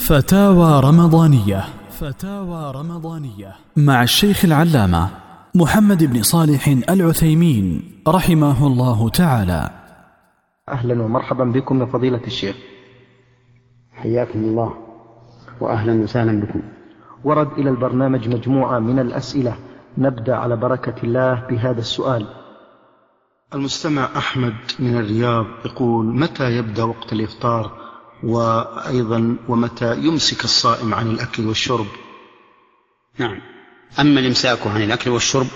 فتاوى رمضانية. فتاوى رمضانية مع الشيخ العلامة محمد بن صالح العثيمين رحمه الله تعالى. أهلا ومرحبا بكم يا فضيلة الشيخ. حياكم الله وأهلا وسهلا بكم. ورد إلى البرنامج مجموعة من الأسئلة، نبدأ على بركة الله بهذا السؤال. المستمع أحمد من الرياض يقول: متى يبدأ وقت الإفطار؟ وأيضا ومتى يمسك الصائم عن الأكل والشرب؟ نعم، أما الإمساك عن الأكل والشرب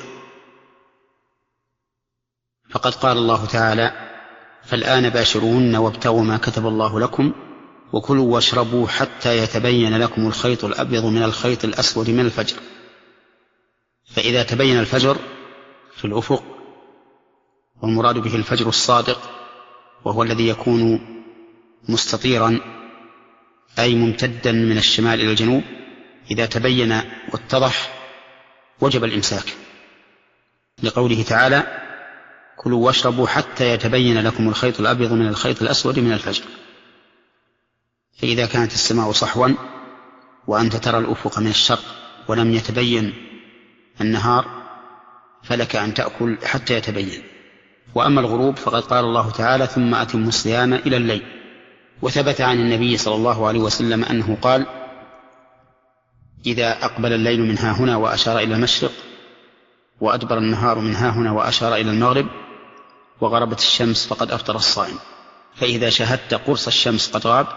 فقد قال الله تعالى: فالآن باشروهن وابتغوا ما كتب الله لكم وكلوا واشربوا حتى يتبين لكم الخيط الأبيض من الخيط الأسود من الفجر. فإذا تبين الفجر في الأفق، والمراد به الفجر الصادق وهو الذي يكون مستطيرا أي ممتدا من الشمال إلى الجنوب، إذا تبين واتضح وجب الإمساك، لقوله تعالى: كلوا واشربوا حتى يتبين لكم الخيط الأبيض من الخيط الأسود من الفجر. فإذا كانت السماء صحوا وأنت ترى الأفق من الشرق ولم يتبين النهار فلك أن تأكل حتى يتبين. وأما الغروب فقد قال الله تعالى: ثم أتموا الصيام إلى الليل. وثبت عن النبي صلى الله عليه وسلم أنه قال: إذا أقبل الليل من ها هنا وأشار إلى المشرق، وأدبر النهار من ها هنا وأشار إلى المغرب، وغربت الشمس فقد أفطر الصائم. فإذا شاهدت قرص الشمس قد غاب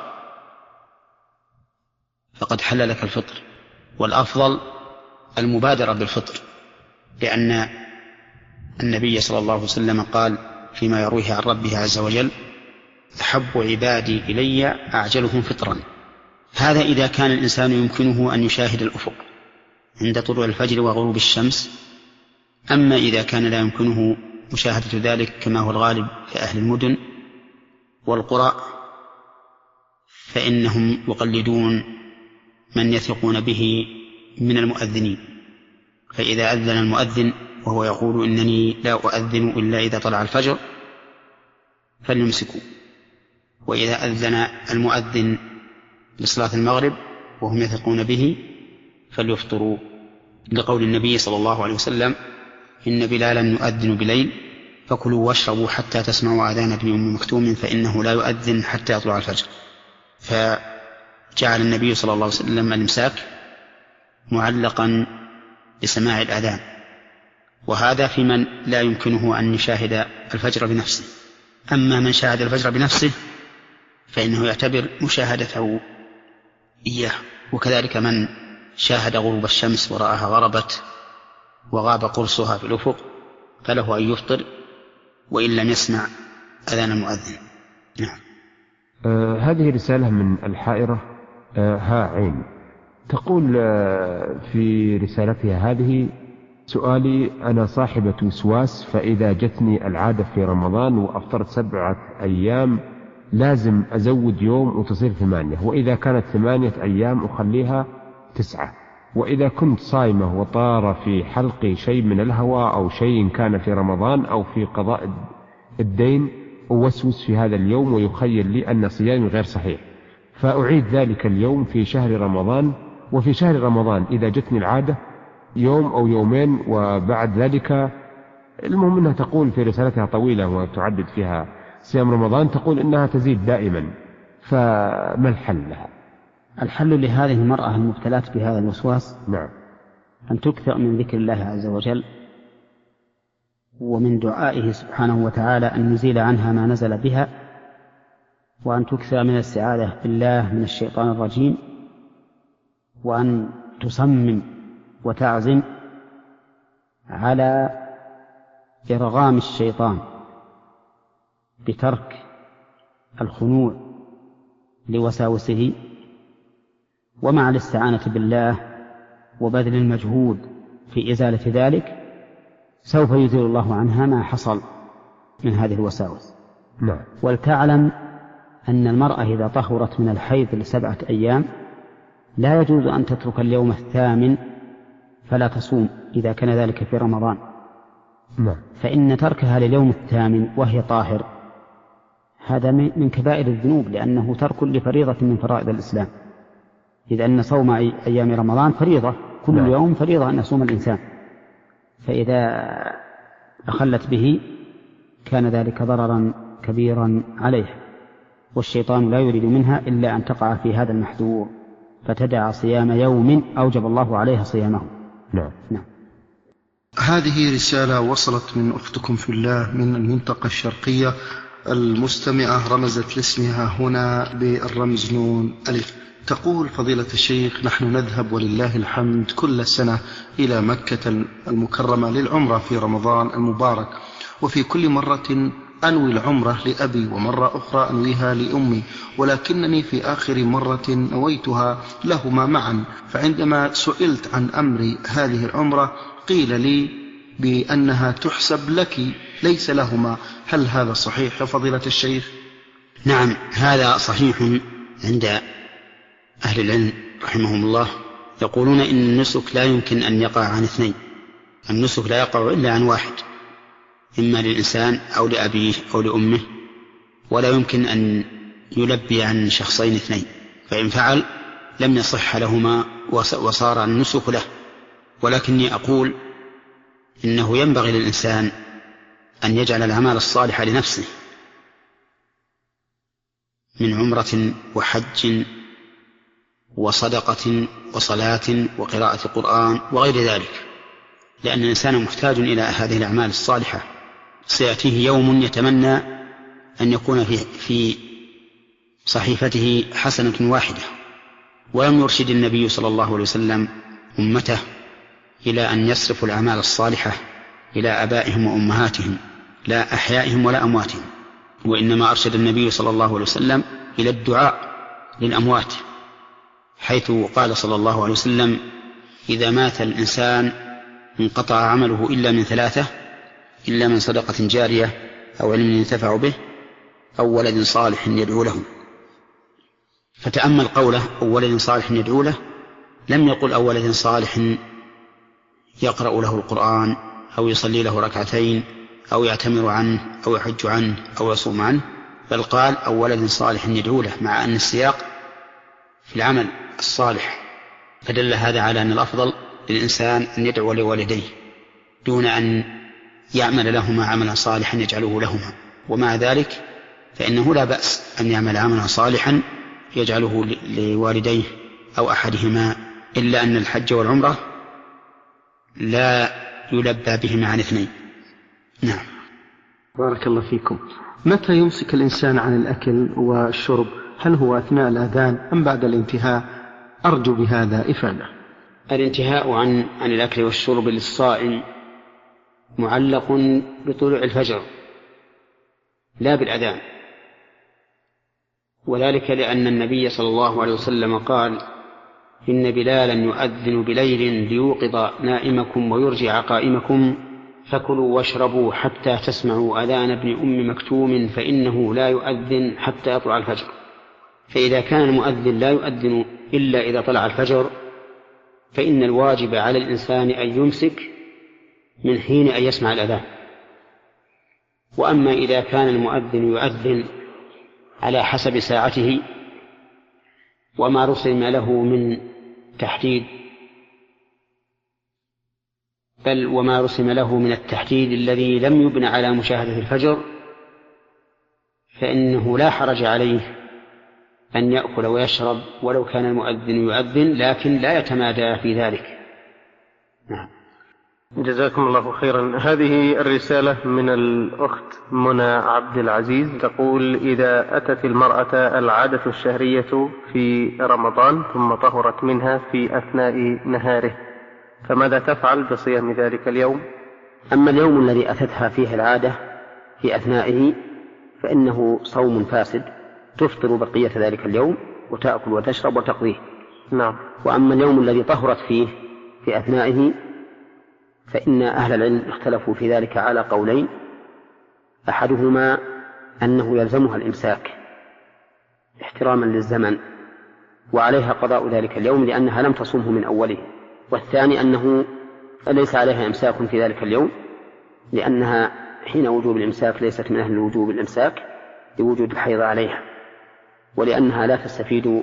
فقد حل لك الفطر. والأفضل المبادرة بالفطر، لأن النبي صلى الله عليه وسلم قال فيما يرويه عن ربه عز وجل: أحب عبادي إلي أعجلهم فطرا. هذا إذا كان الإنسان يمكنه أن يشاهد الأفق عند طلوع الفجر وغروب الشمس. أما إذا كان لا يمكنه مشاهدة ذلك كما هو الغالب في أهل المدن والقرى، فإنهم يقلدون من يثقون به من المؤذنين. فإذا أذن المؤذن وهو يقول: إنني لا أؤذن إلا إذا طلع الفجر، فليمسكوا. وإذا أذن المؤذن لصلاة المغرب وهم يثقون به فليفطروا، لقول النبي صلى الله عليه وسلم: إن بلالا يؤذن بليل فكلوا واشربوا حتى تسمعوا أذان ابن أم مكتوم فإنه لا يؤذن حتى يطلع الفجر. فجعل النبي صلى الله عليه وسلم الإمساك معلقا بسماع الأذان، وهذا في من لا يمكنه أن يشاهد الفجر بنفسه. أما من شاهد الفجر بنفسه فإنه يعتبر مشاهدته إياه. وكذلك من شاهد غروب الشمس ورآها غربت وغاب قرصها في الأفق فله أن يفطر وإن لم يسمع أذان المؤذن. نعم. هذه رسالة من الحائرة ها عين، تقول في رسالتها هذه: سؤالي: أنا صاحبة وسواس، فإذا جتني العادة في رمضان وأفطرت 7 أيام لازم أزود يوم وتصير 8، وإذا كانت 8 أيام أخليها 9، وإذا كنت صائمة وطار في حلقي شيء من الهوى أو شيء كان في رمضان أو في قضاء الدين أوسوس في هذا اليوم ويخيل لي أن صيامي غير صحيح، فأعيد ذلك اليوم في شهر رمضان. وفي شهر رمضان إذا جتني العادة يوم أو يومين وبعد ذلك، المهم أنها تقول في رسالتها طويلة وتعدد فيها صيام رمضان، تقول إنها تزيد دائما، فما الحل لها؟ الحل لهذه المرأة المبتلاة بهذا الوسواس نعم، أن تكثر من ذكر الله عز وجل ومن دعائه سبحانه وتعالى أن يزيل عنها ما نزل بها، وأن تكثر من الاستعاذة بالله من الشيطان الرجيم، وأن تصمم وتعزم على إرغام الشيطان بترك الخنوع لوساوسه، ومع الاستعانة بالله وبذل المجهود في إزالة ذلك سوف يزيل الله عنها ما حصل من هذه الوساوس. نعم. ولتعلم أن المرأة إذا طهرت من الحيض ل7 أيام لا يجوز أن تترك اليوم 8 فلا تصوم إذا كان ذلك في رمضان. نعم. فإن تركها لليوم 8 وهي طاهر هذا من كبائر الذنوب، لأنه ترك لفريضة من فرائض الإسلام. إذ أن صوم أيام رمضان فريضة، كل يوم فريضة أن يصوم الإنسان، فإذا أخلت به كان ذلك ضررا كبيرا عليه، والشيطان لا يريد منها إلا أن تقع في هذا المحذور، فتدع صيام يوم أوجب الله عليها صيامه. نعم. هذه رسالة وصلت من أختكم في الله من المنطقة الشرقية. المستمعة رمزت لاسمها هنا بالرمز نون ألف. تقول: فضيلة الشيخ، نحن نذهب ولله الحمد كل سنة إلى مكة المكرمة للعمرة في رمضان المبارك، وفي كل مرة أنوي العمرة لأبي ومرة أخرى أنويها لأمي، ولكنني في آخر مرة نويتها لهما معا، فعندما سئلت عن أمر هذه العمرة قيل لي بأنها تحسب لك ليس لهما، هل هذا صحيح يا فضيلة الشيخ؟ نعم، هذا صحيح عند أهل العلم رحمهم الله، يقولون إن النسك لا يمكن أن يقع عن اثنين، النسك لا يقع إلا عن واحد، إما للإنسان أو لأبيه أو لأمه، ولا يمكن أن يلبي عن شخصين اثنين، فإن فعل لم يصح لهما وصار النسك له. ولكني أقول إنه ينبغي للإنسان أن يجعل الأعمال الصالحة لنفسه من عمرة وحج وصدقة وصلاة وقراءة قرآن وغير ذلك، لأن الإنسان محتاج إلى هذه الأعمال الصالحة. سيأتيه يوم يتمنى أن يكون في صحيفته حسنة واحدة، ولم يرشد النبي صلى الله عليه وسلم أمته إلى أن يصرفوا الأعمال الصالحة إلى آبائهم وأمهاتهم، لا أحيائهم ولا أمواتهم، وإنما أرشد النبي صلى الله عليه وسلم إلى الدعاء للأموات، حيث قال صلى الله عليه وسلم: إذا مات الإنسان انقطع عمله إلا من ثلاثة، إلا من صدقة جارية أو علم ينتفع به أو ولد صالح يدعو له. فتأمل قوله أو ولد صالح يدعو له، لم يقل أو ولد صالح يقرأ له القرآن أو يصلي له ركعتين أو يعتمر عنه أو يحج عنه أو يصوم عنه، بل قال أو ولد صالح يدعو له، مع أن السياق في العمل الصالح، فدل هذا على أن الأفضل للإنسان أن يدعو لوالديه دون أن يعمل لهما عملا صالحا يجعله لهما. ومع ذلك فإنه لا بأس أن يعمل عملا صالحا يجعله لوالديه أو أحدهما، إلا أن الحج والعمرة لا يلبى بهما عن اثنين. نعم. بارك الله فيكم. متى يمسك الإنسان عن الأكل والشرب؟ هل هو أثناء الأذان أم بعد الانتهاء؟ أرجو بهذا إفادة. الانتهاء عن الأكل والشرب للصائم معلق بطلوع الفجر لا بالأذان، وذلك لأن النبي صلى الله عليه وسلم قال: إن بلالا يؤذن بليل ليوقظ نائمكم ويرجع قائمكم، فكلوا واشربوا حتى تسمعوا أذان ابن أم مكتوم فإنه لا يؤذن حتى يطلع الفجر. فإذا كان المؤذن لا يؤذن إلا إذا طلع الفجر، فإن الواجب على الإنسان أن يمسك من حين أن يسمع الأذان. وأما إذا كان المؤذن يؤذن على حسب ساعته وما رسم له من تحديد، بل وما رسم له من التحديد الذي لم يبنى على مشاهدة الفجر، فإنه لا حرج عليه أن يأكل ويشرب ولو كان المؤذن يؤذن، لكن لا يتمادى في ذلك. نعم. جزاكم الله خيرا. هذه الرسالة من الأخت منى عبد العزيز تقول: إذا أتت المرأة العادة الشهرية في رمضان ثم طهرت منها في أثناء نهاره، فماذا تفعل بصيام ذلك اليوم؟ أما اليوم الذي أتتها فيه العادة في أثنائه فإنه صوم فاسد، تفطر بقية ذلك اليوم وتأكل وتشرب وتقضيه. نعم. وأما اليوم الذي طهرت فيه في أثنائه فإن أهل العلم اختلفوا في ذلك على قولين: أحدهما أنه يلزمها الإمساك احتراما للزمن وعليها قضاء ذلك اليوم لأنها لم تصومه من أوله، والثاني أنه ليس عليها إمساك في ذلك اليوم لأنها حين وجوب الإمساك ليست من أهل وجوب الإمساك لوجود الحيض عليها، ولأنها لا تستفيد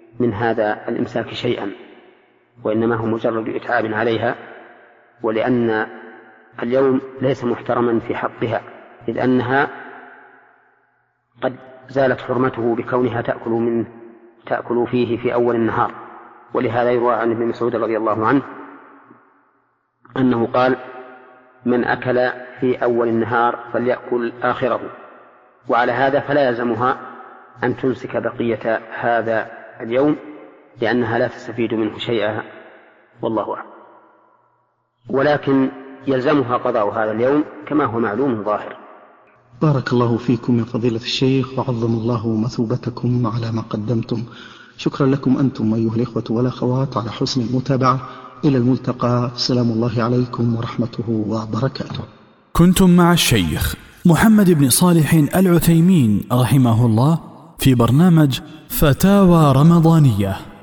من هذا الإمساك شيئا، وإنما هو مجرد إتعاب عليها، ولأن اليوم ليس محترما في حقها، إذ أنها قد زالت حرمته بكونها تأكل فيه في أول النهار. ولهذا يروى عن ابن مسعود رضي الله عنه أنه قال: من أكل في أول النهار فليأكل آخره. وعلى هذا فلا يلزمها أن تمسك بقية هذا اليوم، لأنها لا تستفيد منه شيئا، والله أعلم. ولكن يلزمها قضاء هذا اليوم كما هو معلوم ظاهر. بارك الله فيكم يا فضيلة الشيخ، وعظم الله مثوبتكم على ما قدمتم. شكرا لكم أنتم أيها الإخوة والأخوات على حسن المتابعة. إلى الملتقى، سلام الله عليكم ورحمته وبركاته. كنتم مع الشيخ محمد بن صالح العثيمين رحمه الله في برنامج فتاوى رمضانية.